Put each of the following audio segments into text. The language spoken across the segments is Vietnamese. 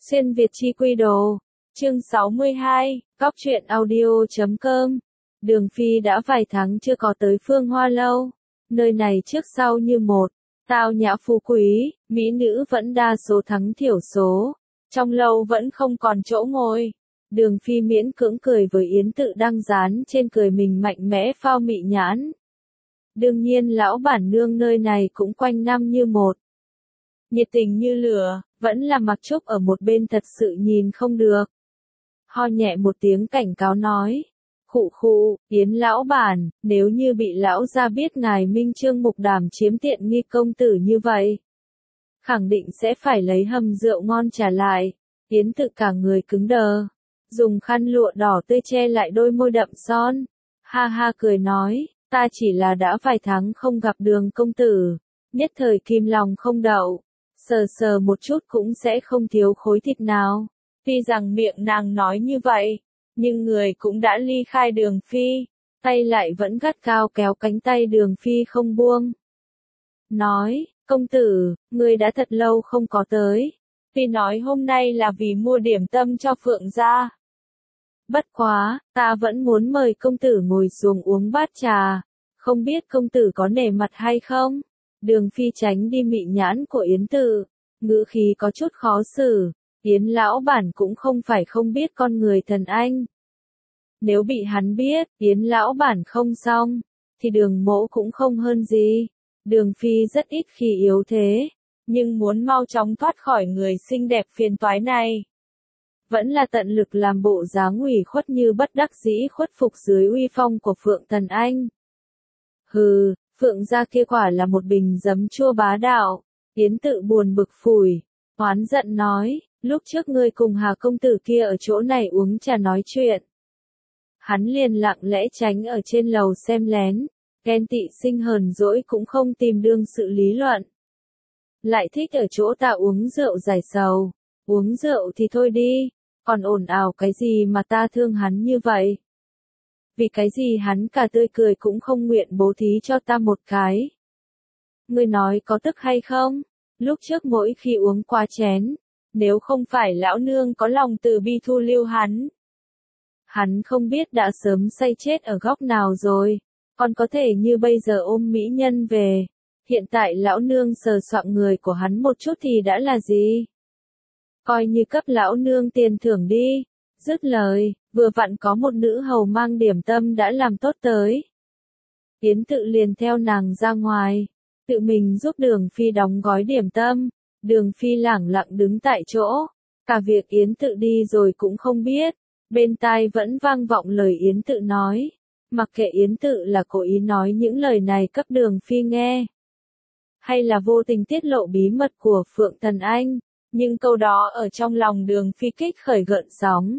Xuyên Việt chi quy đồ. Chương 62, Góc truyện audio.com. Đường Phi đã vài tháng chưa có tới Phương Hoa Lâu. Nơi này trước sau như một, tao nhã phú quý, mỹ nữ vẫn đa số thắng thiểu số. Trong lâu vẫn không còn chỗ ngồi. Đường Phi miễn cưỡng cười với Yến Tự đang dán trên cười mình mạnh mẽ phao mị nhãn. Đương nhiên lão bản nương nơi này cũng quanh năm như một. Nhiệt tình như lửa, vẫn là Mặc Trúc ở một bên thật sự nhìn không được. Ho nhẹ một tiếng cảnh cáo nói. Khụ khụ, Yến lão bản, nếu như bị lão gia biết ngài Minh Trương Mục Đàm chiếm tiện nghi công tử như vậy, khẳng định sẽ phải lấy hầm rượu ngon trả lại. Yến Tự cả người cứng đờ, dùng khăn lụa đỏ tươi che lại đôi môi đậm son. Ha ha cười nói, ta chỉ là đã vài tháng không gặp Đường công tử, nhất thời kim lòng không đậu, sờ sờ một chút cũng sẽ không thiếu khối thịt nào. Tuy rằng miệng nàng nói như vậy, nhưng người cũng đã ly khai Đường Phi, tay lại vẫn gắt cao kéo cánh tay Đường Phi không buông. Nói, công tử, ngươi đã thật lâu không có tới. Phi nói hôm nay là vì mua điểm tâm cho Phượng gia. Bất quá, ta vẫn muốn mời công tử ngồi xuống uống bát trà, không biết công tử có nể mặt hay không? Đường Phi tránh đi mị nhãn của Yến Tự, ngữ khí có chút khó xử. Yến lão bản cũng không phải không biết con người thần anh. Nếu bị hắn biết, Yến lão bản không xong, thì Đường mỗ cũng không hơn gì. Đường Phi rất ít khi yếu thế, nhưng muốn mau chóng thoát khỏi người xinh đẹp phiền toái này. Vẫn là tận lực làm bộ dáng ủy khuất như bất đắc dĩ khuất phục dưới uy phong của Phượng Thần Anh. Hừ, Phượng gia kia quả là một bình giấm chua bá đạo. Yến Tự buồn bực phủi, oán giận nói, lúc trước ngươi cùng Hà công tử kia ở chỗ này uống trà nói chuyện. Hắn liền lặng lẽ tránh ở trên lầu xem lén, ghen tị sinh hờn dỗi cũng không tìm đương sự lý luận. Lại thích ở chỗ ta uống rượu giải sầu, uống rượu thì thôi đi, còn ồn ào cái gì mà ta thương hắn như vậy? Vì cái gì hắn cả tươi cười cũng không nguyện bố thí cho ta một cái? Ngươi nói có tức hay không? Lúc trước mỗi khi uống qua chén, nếu không phải lão nương có lòng từ bi thu lưu hắn không biết đã sớm say chết ở góc nào rồi, còn có thể như bây giờ ôm mỹ nhân về. Hiện tại lão nương sờ soạng người của hắn một chút thì đã là gì? Coi như cấp lão nương tiền thưởng đi. Dứt lời, vừa vặn có một nữ hầu mang điểm tâm đã làm tốt tới. Yến Tự liền theo nàng ra ngoài, tự mình giúp Đường Phi đóng gói điểm tâm. Đường Phi lẳng lặng đứng tại chỗ, cả việc Yến Tự đi rồi cũng không biết, bên tai vẫn vang vọng lời Yến Tự nói. Mặc kệ Yến Tự là cố ý nói những lời này cấp Đường Phi nghe, hay là vô tình tiết lộ bí mật của Phượng Thần Anh, nhưng câu đó ở trong lòng Đường Phi kích khởi gợn sóng.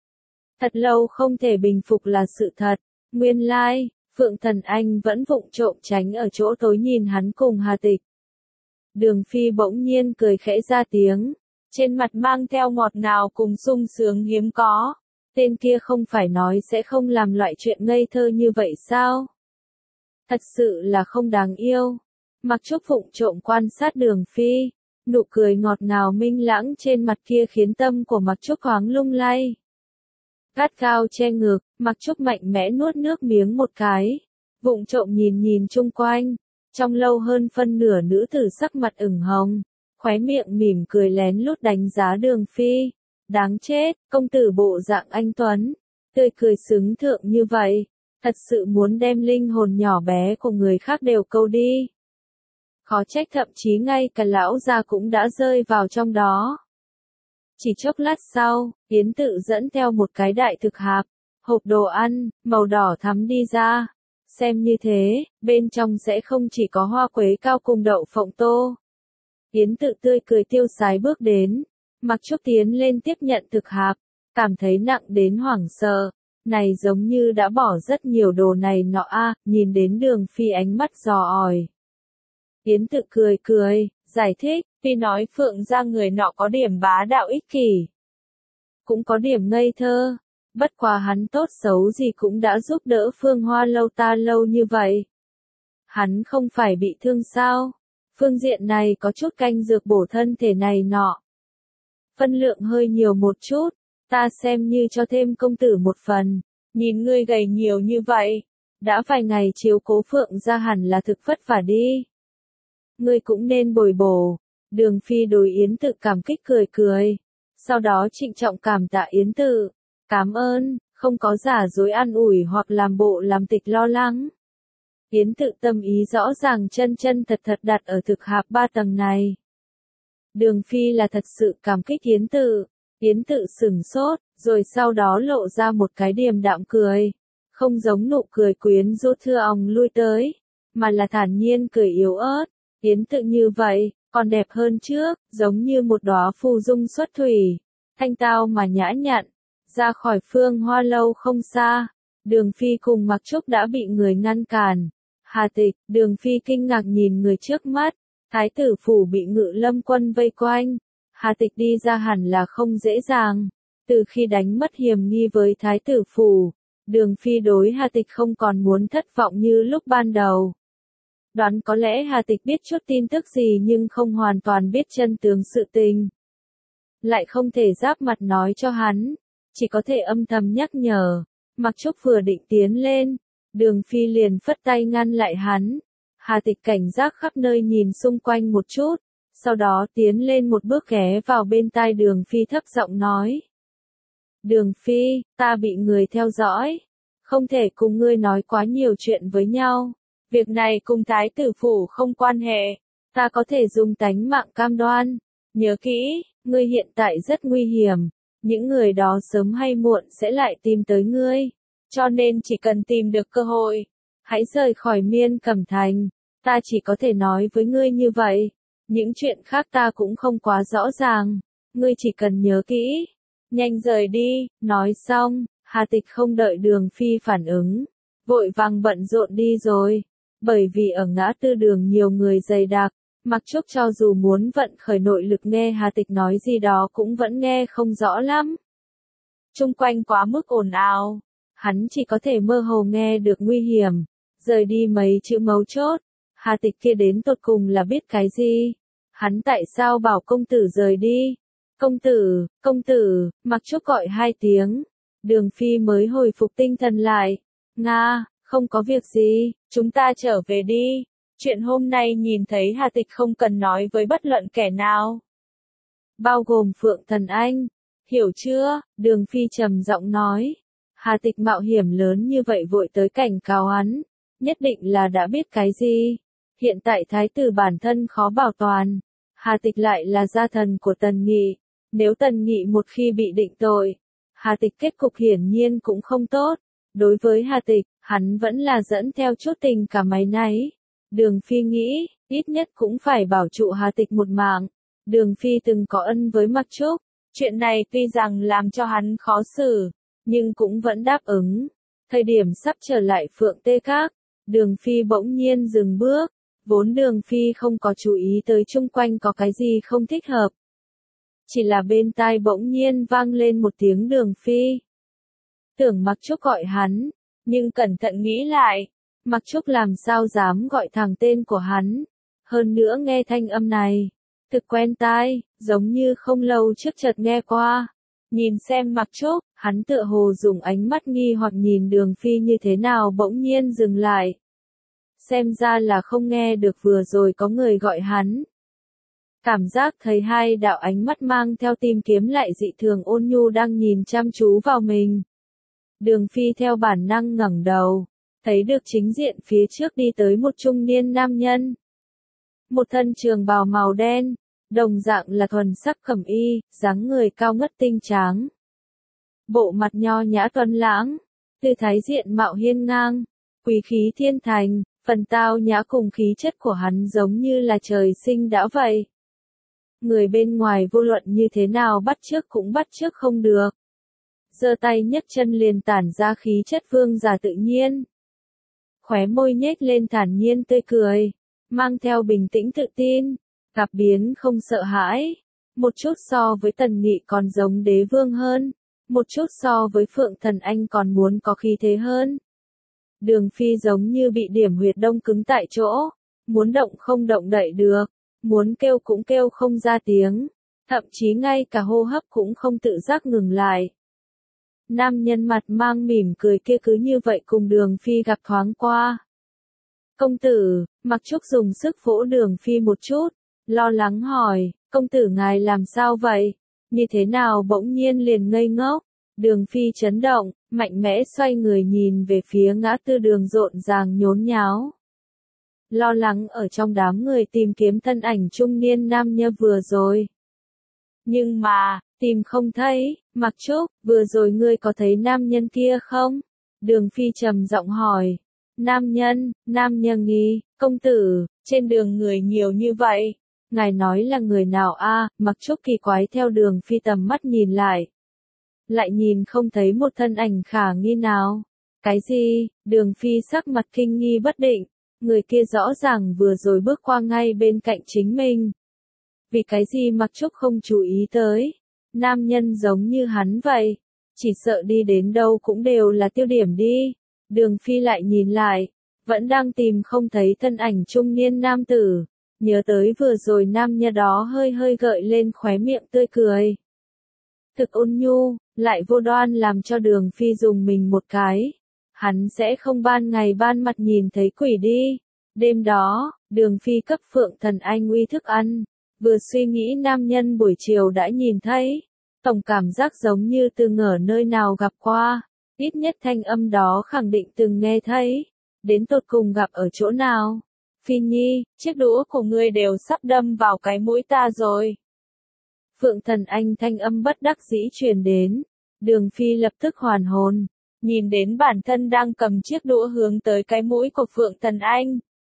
Thật lâu không thể bình phục là sự thật, nguyên lai, Phượng Thần Anh vẫn vụng trộm tránh ở chỗ tối nhìn hắn cùng Hà Tịch. Đường Phi bỗng nhiên cười khẽ ra tiếng, trên mặt mang theo ngọt ngào cùng sung sướng hiếm có. Tên kia không phải nói sẽ không làm loại chuyện ngây thơ như vậy sao? Thật sự là không đáng yêu. Mặc Trúc vụng trộm quan sát Đường Phi, nụ cười ngọt ngào minh lãng trên mặt kia khiến tâm của Mặc Trúc thoáng lung lay. Gắt gao che ngực, Mặc Trúc mạnh mẽ nuốt nước miếng một cái, vụng trộm nhìn nhìn chung quanh. Trong lâu hơn phân nửa nữ tử sắc mặt ửng hồng, khóe miệng mỉm cười lén lút đánh giá Đường Phi. Đáng chết, công tử bộ dạng anh tuấn, tươi cười sướng thượng như vậy, thật sự muốn đem linh hồn nhỏ bé của người khác đều câu đi. Khó trách thậm chí ngay cả lão gia cũng đã rơi vào trong đó. Chỉ chốc lát sau, Yến Tự dẫn theo một cái đại thực hạp, hộp đồ ăn, màu đỏ thắm đi ra. Xem như thế, bên trong sẽ không chỉ có hoa quế cao cùng đậu phộng tô. Yến Tự tươi cười tiêu sái bước đến, Mặc Trúc tiến lên tiếp nhận thực hạp, cảm thấy nặng đến hoảng sợ. Này giống như đã bỏ rất nhiều đồ này nọ nhìn đến Đường Phi ánh mắt dò òi. Yến Tự cười cười, giải thích, Phi nói Phượng gia người nọ có điểm bá đạo ích kỷ, cũng có điểm ngây thơ, bất quá hắn tốt xấu gì cũng đã giúp đỡ Phương Hoa lâu ta lâu như vậy. Hắn không phải bị thương sao? Phương diện này có chút canh dược bổ thân thể này nọ. phân lượng hơi nhiều một chút, ta xem như cho thêm công tử một phần, nhìn ngươi gầy nhiều như vậy, đã vài ngày chiếu cố Phượng gia hẳn là thực vất vả đi. Ngươi cũng nên bồi bổ. Đường Phi đối Yến Tự cảm kích cười cười, sau đó trịnh trọng cảm tạ Yến Tự, cảm ơn, không có giả dối an ủi hoặc làm bộ làm tịch lo lắng. Yến Tự tâm ý rõ ràng chân chân thật thật đặt ở thực hạp 3 tầng này. Đường Phi là thật sự cảm kích Yến Tự sửng sốt, rồi sau đó lộ ra một cái điềm đạm cười, không giống nụ cười quyến rũ thưa òng lui tới, mà là thản nhiên cười yếu ớt. Yến Tự như vậy, còn đẹp hơn trước, giống như một đóa phù dung xuất thủy, thanh tao mà nhã nhặn, ra khỏi Phương Hoa lâu không xa. Đường Phi cùng Mặc Trúc đã bị người ngăn cản. Hà Tịch, Đường Phi kinh ngạc nhìn người trước mắt, Thái tử phủ bị Ngự Lâm quân vây quanh, Hà Tịch đi ra hẳn là không dễ dàng. Từ khi đánh mất hiểm nghi với Thái tử phủ, Đường Phi đối Hà Tịch không còn muốn thất vọng như lúc ban đầu. Đoán có lẽ Hà Tịch biết chút tin tức gì nhưng không hoàn toàn biết chân tướng sự tình. Lại không thể giáp mặt nói cho hắn, chỉ có thể âm thầm nhắc nhở. Mặc Trúc vừa định tiến lên, Đường Phi liền phất tay ngăn lại hắn. Hà Tịch cảnh giác khắp nơi nhìn xung quanh một chút, sau đó tiến lên một bước ghé vào bên tai Đường Phi thấp giọng nói. Đường Phi, ta bị người theo dõi, không thể cùng ngươi nói quá nhiều chuyện với nhau. Việc này cùng Thái tử phủ không quan hệ, ta có thể dùng tánh mạng cam đoan. Nhớ kỹ, ngươi hiện tại rất nguy hiểm, những người đó sớm hay muộn sẽ lại tìm tới ngươi, cho nên chỉ cần tìm được cơ hội, hãy rời khỏi Miên Cẩm Thành, ta chỉ có thể nói với ngươi như vậy, những chuyện khác ta cũng không quá rõ ràng, ngươi chỉ cần nhớ kỹ, nhanh rời đi. Nói xong, Hà Tịch không đợi Đường Phi phản ứng, vội vàng bận rộn đi rồi. Bởi vì ở ngã tư đường nhiều người dày đặc, Mặc Trúc cho dù muốn vận khởi nội lực nghe Hà Tịch nói gì đó cũng vẫn nghe không rõ lắm. Trung quanh quá mức ồn ào, hắn chỉ có thể mơ hồ nghe được nguy hiểm, rời đi mấy chữ mấu chốt. Hà Tịch kia đến tột cùng là biết cái gì? Hắn tại sao bảo công tử rời đi? Công tử, Mặc Trúc gọi 2 tiếng. Đường Phi mới hồi phục tinh thần lại. Nga, không có việc gì, chúng ta trở về đi. Chuyện hôm nay nhìn thấy Hà Tịch không cần nói với bất luận kẻ nào. Bao gồm Phượng Thần Anh. Hiểu chưa? Đường Phi trầm giọng nói. Hà Tịch mạo hiểm lớn như vậy vội tới cảnh cáo hắn, nhất định là đã biết cái gì. Hiện tại thái tử bản thân khó bảo toàn, Hà Tịch lại là gia thần của Tần Nghị. Nếu Tần Nghị một khi bị định tội, Hà Tịch kết cục hiển nhiên cũng không tốt. Đối với Hà Tịch, hắn vẫn là dẫn theo chút tình cảm máy náy. Đường Phi nghĩ, ít nhất cũng phải bảo trụ Hà Tịch một mạng. Đường Phi từng có ân với Mặc Trúc, chuyện này tuy rằng làm cho hắn khó xử, nhưng cũng vẫn đáp ứng. Thời điểm sắp trở lại Phượng Tê Các, Đường Phi bỗng nhiên dừng bước, vốn Đường Phi không có chú ý tới chung quanh có cái gì không thích hợp. Chỉ là bên tai bỗng nhiên vang lên một tiếng Đường Phi. Tưởng Mặc Trúc gọi hắn, nhưng cẩn thận nghĩ lại, Mặc Trúc làm sao dám gọi thẳng tên của hắn. Hơn nữa nghe thanh âm này, thực quen tai, giống như không lâu trước chợt nghe qua. Nhìn xem Mặc Trúc, hắn tựa hồ dùng ánh mắt nghi hoặc nhìn Đường Phi như thế nào bỗng nhiên dừng lại. Xem ra là không nghe được vừa rồi có người gọi hắn. Cảm giác thấy hai đạo ánh mắt mang theo tìm kiếm lại dị thường ôn nhu đang nhìn chăm chú vào mình. Đường Phi theo bản năng ngẩng đầu, thấy được chính diện phía trước đi tới một trung niên nam nhân. Một thân trường bào màu đen, đồng dạng là thuần sắc cẩm y, dáng người cao ngất tinh tráng. Bộ mặt nho nhã tuấn lãng, tư thái diện mạo hiên ngang, quý khí thiên thành, phần tao nhã cùng khí chất của hắn giống như là trời sinh đã vậy. Người bên ngoài vô luận như thế nào bắt chước cũng bắt chước không được. Giơ tay nhấc chân liền tản ra khí chất vương giả tự nhiên. Khóe môi nhếch lên thản nhiên tươi cười, mang theo bình tĩnh tự tin, gặp biến không sợ hãi. Một chút so với Tần Nghị còn giống đế vương hơn, một chút so với Phượng Thần Anh còn muốn có khí thế hơn. Đường Phi giống như bị điểm huyệt đông cứng tại chỗ, muốn động không động đậy được, muốn kêu cũng kêu không ra tiếng. thậm chí ngay cả hô hấp cũng không tự giác ngừng lại. Nam nhân mặt mang mỉm cười kia cứ như vậy cùng Đường Phi gặp thoáng qua. Công tử, Mặc Trúc dùng sức vỗ Đường Phi một chút, lo lắng hỏi, công tử ngài làm sao vậy? Như thế nào bỗng nhiên liền ngây ngốc? Đường Phi chấn động, mạnh mẽ xoay người nhìn về phía ngã tư đường rộn ràng nhốn nháo. Lo lắng ở trong đám người tìm kiếm thân ảnh trung niên nam nhân vừa rồi. Nhưng mà, tìm không thấy, Mặc Trúc, vừa rồi ngươi có thấy nam nhân kia không? Đường Phi trầm giọng hỏi. Nam nhân nghi, công tử, trên đường người nhiều như vậy. Ngài nói là người nào a? Mặc Trúc kỳ quái theo Đường Phi tầm mắt nhìn lại. Lại nhìn không thấy một thân ảnh khả nghi nào. Cái gì? Đường Phi sắc mặt kinh nghi bất định. Người kia rõ ràng vừa rồi bước qua ngay bên cạnh chính mình. Vì cái gì Mặc Trúc không chú ý tới? Nam nhân giống như hắn vậy. Chỉ sợ đi đến đâu cũng đều là tiêu điểm đi. Đường Phi lại nhìn lại. Vẫn đang tìm không thấy thân ảnh trung niên nam tử. Nhớ tới vừa rồi nam nhân đó hơi hơi gợi lên khóe miệng tươi cười. Thực ôn nhu, lại vô đoan làm cho Đường Phi dùng mình một cái. Hắn sẽ không ban ngày ban mặt nhìn thấy quỷ đi. Đêm đó, Đường Phi cấp Phượng Thần Anh uy thức ăn. Vừa suy nghĩ nam nhân buổi chiều đã nhìn thấy. Tổng cảm giác giống như từng ở nơi nào gặp qua. Ít nhất thanh âm đó khẳng định từng nghe thấy. Đến tột cùng gặp ở chỗ nào? Phi Nhi, chiếc đũa của ngươi đều sắp đâm vào cái mũi ta rồi. Phượng Thần Anh thanh âm bất đắc dĩ truyền đến. Đường Phi lập tức hoàn hồn. Nhìn đến bản thân đang cầm chiếc đũa hướng tới cái mũi của Phượng Thần Anh.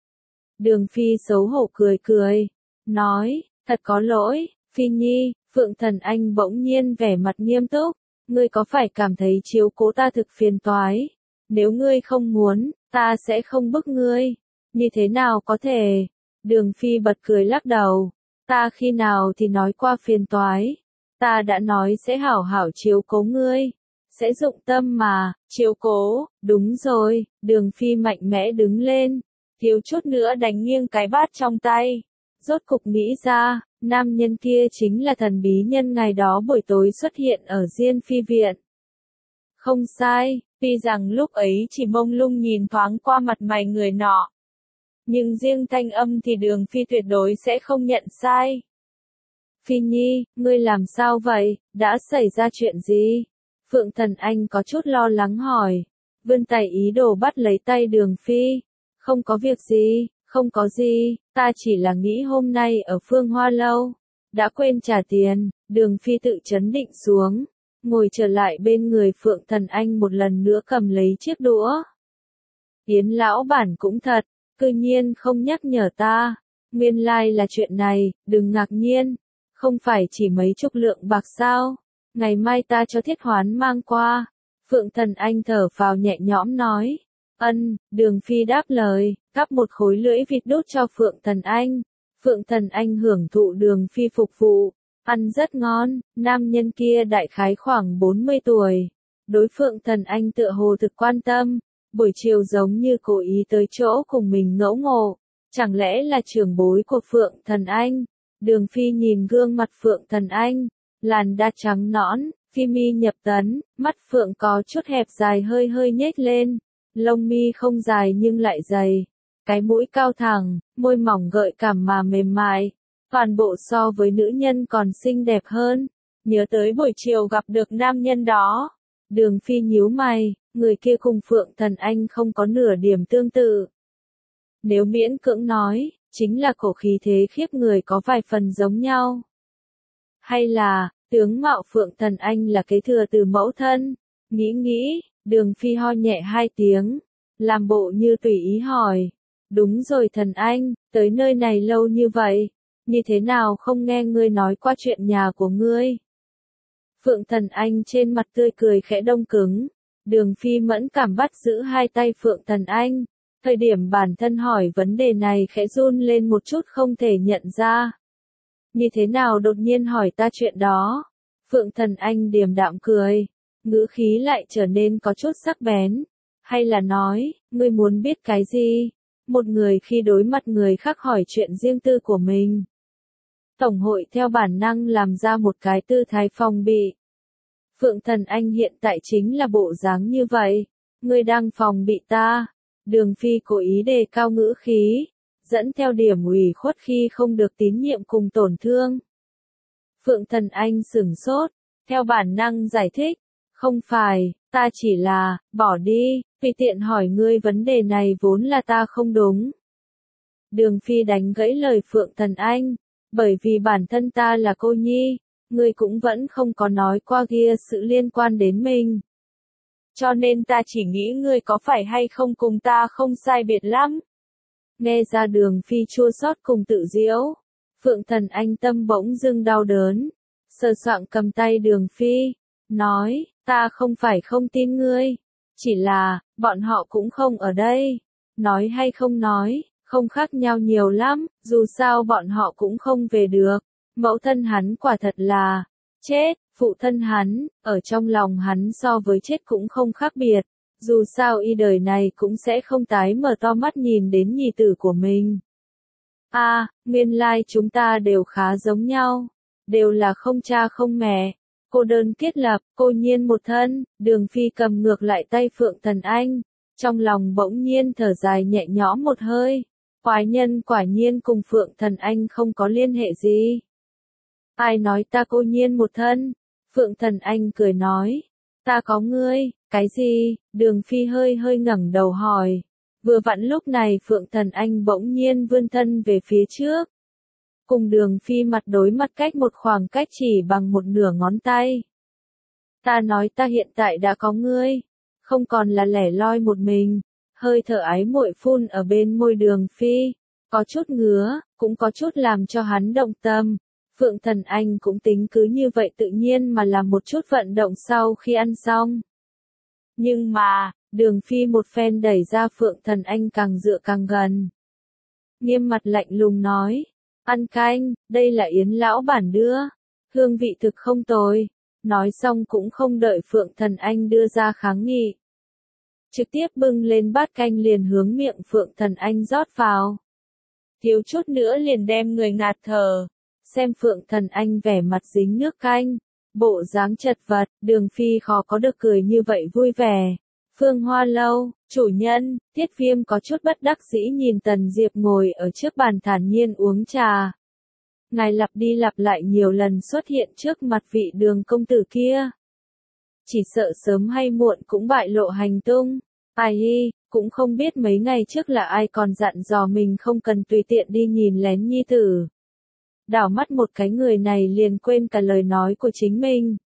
Đường Phi xấu hổ cười cười. Nói, thật có lỗi, Phi Nhi. Phượng Thần Anh bỗng nhiên vẻ mặt nghiêm túc. Ngươi có phải cảm thấy chiếu cố ta thực phiền toái? Nếu ngươi không muốn, ta sẽ không bức ngươi. Như thế nào có thể? Đường Phi bật cười lắc đầu. Ta khi nào thì nói qua phiền toái. Ta đã nói sẽ hảo hảo chiếu cố ngươi. Sẽ dụng tâm mà, chiếu cố, đúng rồi. Đường Phi mạnh mẽ đứng lên. Thiếu chút nữa đánh nghiêng cái bát trong tay. Rốt cục nghĩ ra, nam nhân kia chính là thần bí nhân ngày đó buổi tối xuất hiện ở Diên Phi viện. Không sai, tuy rằng lúc ấy chỉ mông lung nhìn thoáng qua mặt mày người nọ. Nhưng riêng thanh âm thì Đường Phi tuyệt đối sẽ không nhận sai. Phi Nhi, ngươi làm sao vậy, đã xảy ra chuyện gì? Phượng Thần Anh có chút lo lắng hỏi. Vươn tay ý đồ bắt lấy tay Đường Phi. Không có việc gì, không có gì, ta chỉ là nghĩ hôm nay ở Phương Hoa Lâu. Đã quên trả tiền, Đường Phi tự chấn định xuống. Ngồi trở lại bên người Phượng Thần Anh một lần nữa cầm lấy chiếc đũa. Yến lão bản cũng thật, cư nhiên không nhắc nhở ta. Nguyên lai là chuyện này, đừng ngạc nhiên. Không phải chỉ mấy chục lượng bạc sao. Ngày mai ta cho Thiết Hoán mang qua. Phượng Thần Anh thở phào nhẹ nhõm nói. Ân, Đường Phi đáp lời, cắp một khối lưỡi vịt đốt cho Phượng Thần Anh. Phượng Thần Anh hưởng thụ Đường Phi phục vụ. Ăn rất ngon, nam nhân kia đại khái khoảng 40 tuổi. Đối Phượng Thần Anh tựa hồ thực quan tâm. Buổi chiều giống như cố ý tới chỗ cùng mình ngẫu ngộ. Chẳng lẽ là trưởng bối của Phượng Thần Anh? Đường Phi nhìn gương mặt Phượng Thần Anh. Làn da trắng nõn, phi mi nhập tấn, mắt Phượng có chút hẹp dài hơi hơi nhếch lên. Lông mi không dài nhưng lại dày. Cái mũi cao thẳng, môi mỏng gợi cảm mà mềm mại. Toàn bộ so với nữ nhân còn xinh đẹp hơn. Nhớ tới buổi chiều gặp được nam nhân đó. Đường Phi nhíu mày, người kia cùng Phượng Thần Anh không có nửa điểm tương tự. Nếu miễn cưỡng nói, chính là cổ khí thế khiếp người có vài phần giống nhau. Hay là, tướng mạo Phượng Thần Anh là kế thừa từ mẫu thân? Nghĩ, Đường Phi ho nhẹ hai tiếng. Làm bộ như tùy ý hỏi. Đúng rồi Thần Anh, tới nơi này lâu như vậy. Như thế nào không nghe ngươi nói qua chuyện nhà của ngươi? Phượng Thần Anh trên mặt tươi cười khẽ đông cứng. Đường Phi mẫn cảm bắt giữ hai tay Phượng Thần Anh. Thời điểm bản thân hỏi vấn đề này khẽ run lên một chút không thể nhận ra. Như thế nào đột nhiên hỏi ta chuyện đó? Phượng Thần Anh điềm đạm cười. Ngữ khí lại trở nên có chút sắc bén. Hay là nói, ngươi muốn biết cái gì? Một người khi đối mặt người khác hỏi chuyện riêng tư của mình. Tổng hội theo bản năng làm ra một cái tư thái phòng bị. Phượng Thần Anh hiện tại chính là bộ dáng như vậy. Ngươi đang phòng bị ta. Đường Phi cố ý đề cao ngữ khí, dẫn theo điểm ủy khuất khi không được tín nhiệm cùng tổn thương. Phượng Thần Anh sửng sốt, theo bản năng giải thích, không phải, ta chỉ là, bỏ đi, vì tiện hỏi ngươi vấn đề này vốn là ta không đúng. Đường Phi đánh gãy lời Phượng Thần Anh, bởi vì bản thân ta là cô nhi, ngươi cũng vẫn không có nói qua kia sự liên quan đến mình. Cho nên ta chỉ nghĩ ngươi có phải hay không cùng ta không sai biệt lắm. Nghe ra Đường Phi chua xót cùng tự giễu, Phượng Thần Anh tâm bỗng dưng đau đớn, sờ soạng cầm tay Đường Phi, nói, ta không phải không tin ngươi, chỉ là, bọn họ cũng không ở đây. Nói hay không nói, không khác nhau nhiều lắm, dù sao bọn họ cũng không về được. Mẫu thân hắn quả thật là chết, phụ thân hắn, ở trong lòng hắn so với chết cũng không khác biệt. Dù sao y đời này cũng sẽ không tái mở to mắt nhìn đến nhi tử của mình. Nguyên lai chúng ta đều khá giống nhau, đều là không cha không mẹ, cô đơn kết lập, cô nhiên một thân. Đường Phi cầm ngược lại tay Phượng Thần Anh, trong lòng bỗng nhiên thở dài nhẹ nhõm một hơi. Quái nhân quả nhiên cùng Phượng Thần Anh không có liên hệ gì. Ai nói ta cô nhiên một thân? Phượng Thần Anh cười nói, ta có ngươi. Cái gì? Đường Phi hơi hơi ngẩng đầu hỏi. Vừa vặn lúc này Phượng Thần Anh bỗng nhiên vươn thân về phía trước. Cùng Đường Phi mặt đối mặt cách một khoảng cách chỉ bằng một nửa ngón tay. Ta nói ta hiện tại đã có ngươi, không còn là lẻ loi một mình. Hơi thở ái muội phun ở bên môi Đường Phi, có chút ngứa, cũng có chút làm cho hắn động tâm. Phượng Thần Anh cũng tính cứ như vậy tự nhiên mà làm một chút vận động sau khi ăn xong. Nhưng mà, Đường Phi một phen đẩy ra Phượng Thần Anh càng dựa càng gần. Nghiêm mặt lạnh lùng nói, ăn canh, đây là Yến lão bản đưa, hương vị thực không tồi. Nói xong cũng không đợi Phượng Thần Anh đưa ra kháng nghị, trực tiếp bưng lên bát canh liền hướng miệng Phượng Thần Anh rót vào. Thiếu chút nữa liền đem người ngạt thở. Xem Phượng Thần Anh vẻ mặt dính nước canh, bộ dáng chật vật, Đường Phi khó có được cười như vậy vui vẻ. Phương Hoa Lâu, chủ nhân, Tiết Viêm có chút bất đắc dĩ nhìn Tần Diệp ngồi ở trước bàn thản nhiên uống trà. Ngài lặp đi lặp lại nhiều lần xuất hiện trước mặt vị Đường công tử kia. Chỉ sợ sớm hay muộn cũng bại lộ hành tung. Ai hi, cũng không biết mấy ngày trước là ai còn dặn dò mình không cần tùy tiện đi nhìn lén nhi tử. Đảo mắt một cái người này liền quên cả lời nói của chính mình.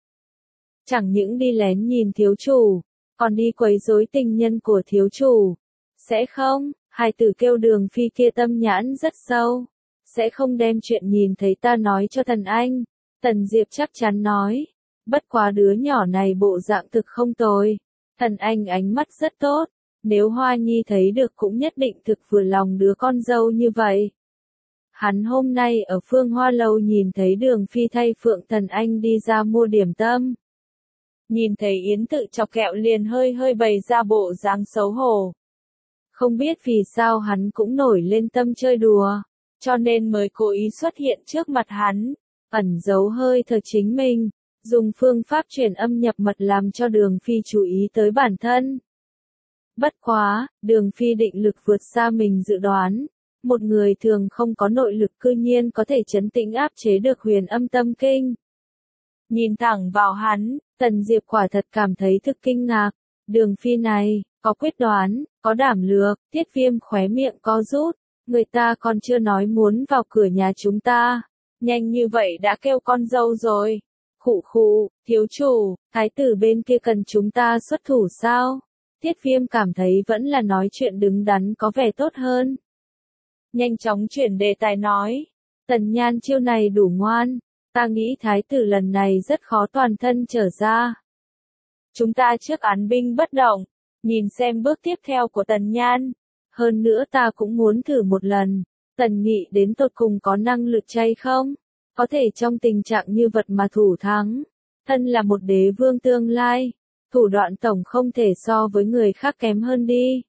Chẳng những đi lén nhìn thiếu chủ, còn đi quấy rối tình nhân của thiếu chủ. Sẽ không, hài tử kêu Đường Phi kia tâm nhãn rất sâu. Sẽ không đem chuyện nhìn thấy ta nói cho Thần Anh. Tần Diệp chắc chắn nói. Bất quá đứa nhỏ này bộ dạng thực không tồi. Thần Anh ánh mắt rất tốt. Nếu Hoa Nhi thấy được cũng nhất định thực vừa lòng đứa con dâu như vậy. Hắn hôm nay ở Phương Hoa Lâu nhìn thấy Đường Phi thay Phượng Thần Anh đi ra mua điểm tâm. Nhìn thấy Yến tự chọc kẹo liền hơi hơi bày ra bộ dáng xấu hổ. Không biết vì sao hắn cũng nổi lên tâm chơi đùa, cho nên mới cố ý xuất hiện trước mặt hắn, ẩn giấu hơi thở chính mình, dùng phương pháp truyền âm nhập mật làm cho Đường Phi chú ý tới bản thân. Bất quá, Đường Phi định lực vượt xa mình dự đoán. Một người thường không có nội lực cư nhiên có thể trấn tĩnh áp chế được huyền âm tâm kinh. Nhìn thẳng vào hắn, Tần Diệp quả thật cảm thấy thực kinh ngạc. Đường Phi này, có quyết đoán, có đảm lược. Tiết Viêm khóe miệng co rút. Người ta còn chưa nói muốn vào cửa nhà chúng ta. Nhanh như vậy đã kêu con dâu rồi. Khụ khụ, thiếu chủ, thái tử bên kia cần chúng ta xuất thủ sao? Tiết Viêm cảm thấy vẫn là nói chuyện đứng đắn có vẻ tốt hơn. Nhanh chóng chuyển đề tài nói. Tần Nhan chiêu này đủ ngoan. Ta nghĩ thái tử lần này rất khó toàn thân trở ra. Chúng ta trước án binh bất động. Nhìn xem bước tiếp theo của Tần Nhan. Hơn nữa ta cũng muốn thử một lần. Tần Nghị đến tột cùng có năng lực chay không? Có thể trong tình trạng như vật mà thủ thắng. Thân là một đế vương tương lai. Thủ đoạn tổng không thể so với người khác kém hơn đi.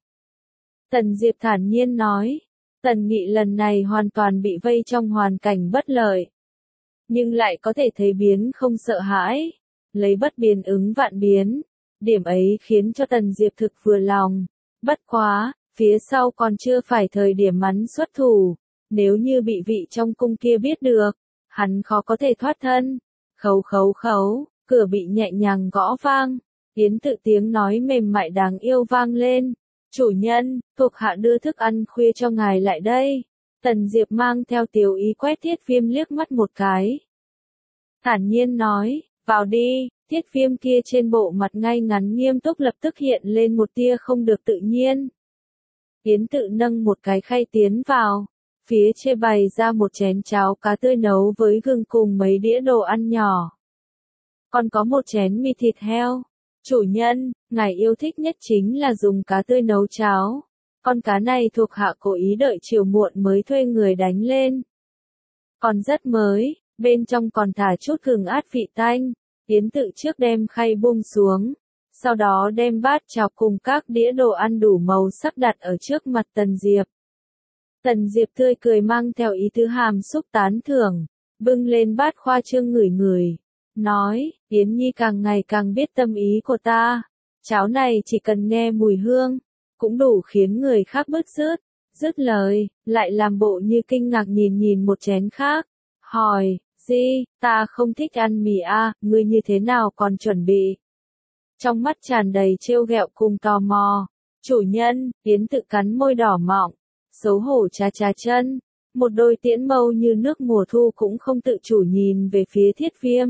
Tần Diệp thản nhiên nói. Tần Nghị lần này hoàn toàn bị vây trong hoàn cảnh bất lợi. nhưng lại có thể thấy biến không sợ hãi, lấy bất biến ứng vạn biến. Điểm ấy khiến cho Tần Diệp thực vừa lòng. Bất quá, phía sau còn chưa phải thời điểm hắn xuất thủ, nếu như bị vị trong cung kia biết được, hắn khó có thể thoát thân. Khấu khấu khấu, cửa bị nhẹ nhàng gõ vang, Yến Tự tiếng nói mềm mại đáng yêu vang lên. Chủ nhân, thuộc hạ đưa thức ăn khuya cho ngài lại đây. Tần Diệp mang theo tiểu ý quét Thiết Viêm liếc mắt một cái. Thản nhiên nói, vào đi. Thiết Viêm kia trên bộ mặt ngay ngắn nghiêm túc lập tức hiện lên một tia không được tự nhiên. Yến Tự nâng một cái khay tiến vào, phía trên bày ra một chén cháo cá tươi nấu với gừng cùng mấy đĩa đồ ăn nhỏ. Còn có một chén mì thịt heo. Chủ nhân, ngài yêu thích nhất chính là dùng cá tươi nấu cháo. Con cá này thuộc hạ cố ý đợi chiều muộn mới thuê người đánh lên. Còn rất mới, bên trong còn thả chút gừng át vị tanh. Yến Tự trước đem khay buông xuống, sau đó đem bát cháo cùng các đĩa đồ ăn đủ màu sắc đặt ở trước mặt Tần Diệp. Tần Diệp tươi cười mang theo ý tứ hàm xúc tán thưởng, bưng lên bát khoa trương ngửi ngửi, nói, Yến Nhi càng ngày càng biết tâm ý của ta, cháo này chỉ cần nghe mùi hương, cũng đủ khiến người khác bứt rứt. Dứt lời, lại làm bộ như kinh ngạc nhìn nhìn một chén khác, hỏi, gì, ta không thích ăn mì à, ngươi như thế nào còn chuẩn bị? Trong mắt tràn đầy trêu ghẹo cùng tò mò. Chủ nhân, Yến Tự cắn môi đỏ mọng, xấu hổ chà chà chân, một đôi tiễn mâu như nước mùa thu cũng không tự chủ nhìn về phía Thiết Viêm.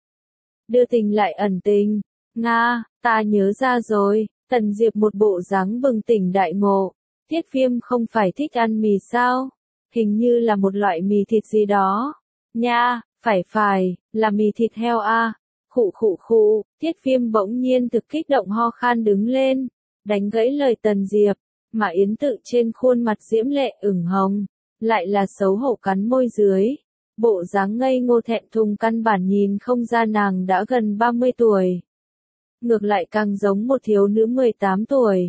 Đưa tình lại ẩn tình, Nga, ta nhớ ra rồi. Tần Diệp một bộ dáng bừng tỉnh đại ngộ. Thiết Viêm không phải thích ăn mì sao? Hình như là một loại mì thịt gì đó. Nha, phải, là mì thịt heo a. Khụ khụ khụ, Thiết Viêm bỗng nhiên thực kích động ho khan đứng lên, đánh gãy lời Tần Diệp, mà Yến Tự trên khuôn mặt diễm lệ ửng hồng, lại là xấu hổ cắn môi dưới. Bộ dáng ngây ngô thẹn thùng căn bản nhìn không ra nàng đã gần 30 tuổi. Ngược lại càng giống một thiếu nữ 18 tuổi.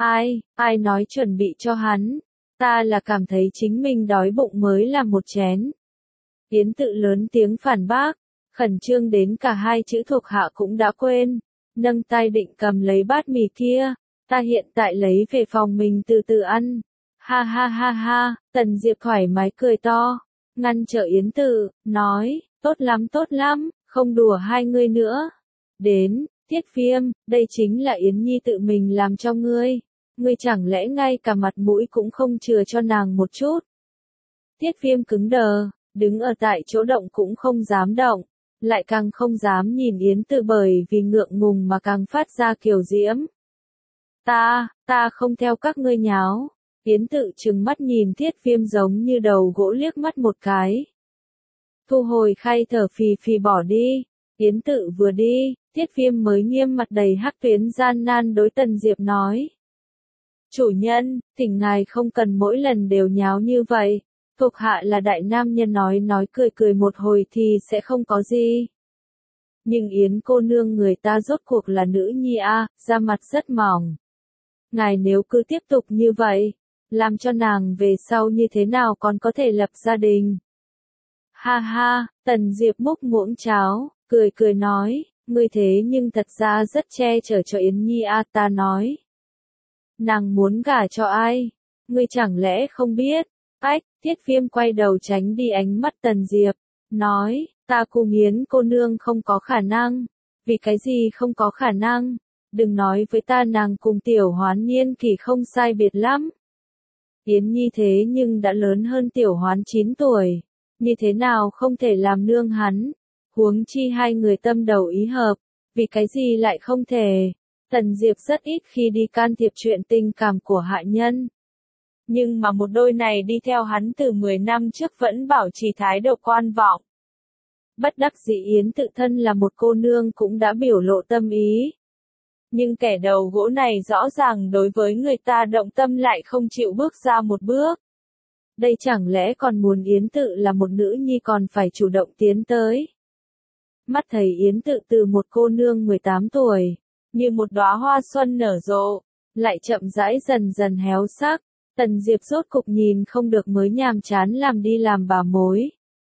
Ai nói chuẩn bị cho hắn, ta là cảm thấy chính mình đói bụng mới là một chén. Yến Tự lớn tiếng phản bác, khẩn trương đến cả hai chữ thuộc hạ cũng đã quên, nâng tay định cầm lấy bát mì kia, ta hiện tại lấy về phòng mình từ từ ăn. Ha ha ha ha, Tần Diệp thoải mái cười to, ngăn trở Yến Tự, nói, tốt lắm, không đùa hai ngươi nữa. Đến, Thiết Viêm, đây chính là Yến Nhi tự mình làm cho ngươi chẳng lẽ ngay cả mặt mũi cũng không chừa cho nàng một chút. Thiết Viêm cứng đờ, đứng ở tại chỗ động cũng không dám động, lại càng không dám nhìn Yến Tự bởi vì ngượng ngùng mà càng phát ra kiều diễm. Ta không theo các ngươi nháo. Yến Tự trừng mắt nhìn Thiết Viêm giống như đầu gỗ liếc mắt một cái. Thu hồi khay thở phì phì bỏ đi. Yến Tự vừa đi, Thiết Viêm mới nghiêm mặt đầy hắc tuyến gian nan đối Tần Diệp nói. Chủ nhân, thỉnh ngài không cần mỗi lần đều nháo như vậy. Thuộc hạ là đại nam nhân nói cười một hồi thì sẽ không có gì. Nhưng Yến cô nương người ta rốt cuộc là nữ nhi a, da mặt rất mỏng. Ngài nếu cứ tiếp tục như vậy, làm cho nàng về sau như thế nào còn có thể lập gia đình. Ha ha, Tần Diệp múc muỗng cháo, cười nói, ngươi thế nhưng thật ra rất che chở cho Yến Nhi a, ta nói. Nàng muốn gả cho ai? Ngươi chẳng lẽ không biết? Thiết Viêm quay đầu tránh đi ánh mắt Tần Diệp, nói, ta cùng Yến cô nương không có khả năng. Vì cái gì không có khả năng? Đừng nói với ta nàng cùng Tiểu Hoán niên kỷ không sai biệt lắm. Yến Nhi thế nhưng đã lớn hơn Tiểu Hoán 9 tuổi, như thế nào không thể làm nương hắn? Huống chi hai người tâm đầu ý hợp, vì cái gì lại không thể? Tần Diệp rất ít khi đi can thiệp chuyện tình cảm của hạ nhân. Nhưng mà một đôi này đi theo hắn từ 10 năm trước vẫn bảo trì thái độ quan vọng. Bất đắc dĩ Yến Tự thân là một cô nương cũng đã biểu lộ tâm ý. Nhưng kẻ đầu gỗ này rõ ràng đối với người ta động tâm lại không chịu bước ra một bước. Đây chẳng lẽ còn muốn Yến Tự là một nữ nhi còn phải chủ động tiến tới. Mắt thấy Yến Tự từ một cô nương 18 tuổi, như một đóa hoa xuân nở rộ, lại chậm rãi dần dần héo sắc. Tần Diệp rốt cục nhìn không được mới nhàm chán làm đi làm bà mối.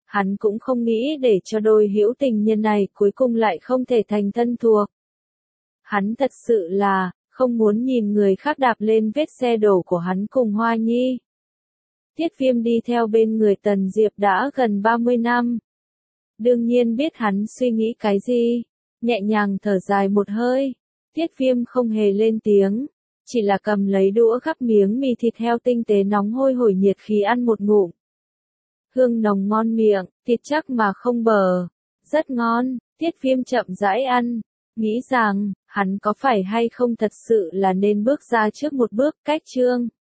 Hắn cũng không nghĩ để cho đôi hữu tình nhân này cuối cùng lại không thể thành thân thuộc. Hắn thật sự là, không muốn nhìn người khác đạp lên vết xe đổ của hắn cùng Hoa Nhi. Tiết Viêm đi theo bên người Tần Diệp đã gần 30 năm. Đương nhiên biết hắn suy nghĩ cái gì, nhẹ nhàng thở dài một hơi. Tiết Viêm không hề lên tiếng, chỉ là cầm lấy đũa gắp miếng mì thịt heo tinh tế nóng hôi hổi nhiệt khí ăn một ngụm. Hương nồng ngon miệng, thịt chắc mà không bở, rất ngon. Tiết Viêm chậm rãi ăn, nghĩ rằng, hắn có phải hay không thật sự là nên bước ra trước một bước, cách Trương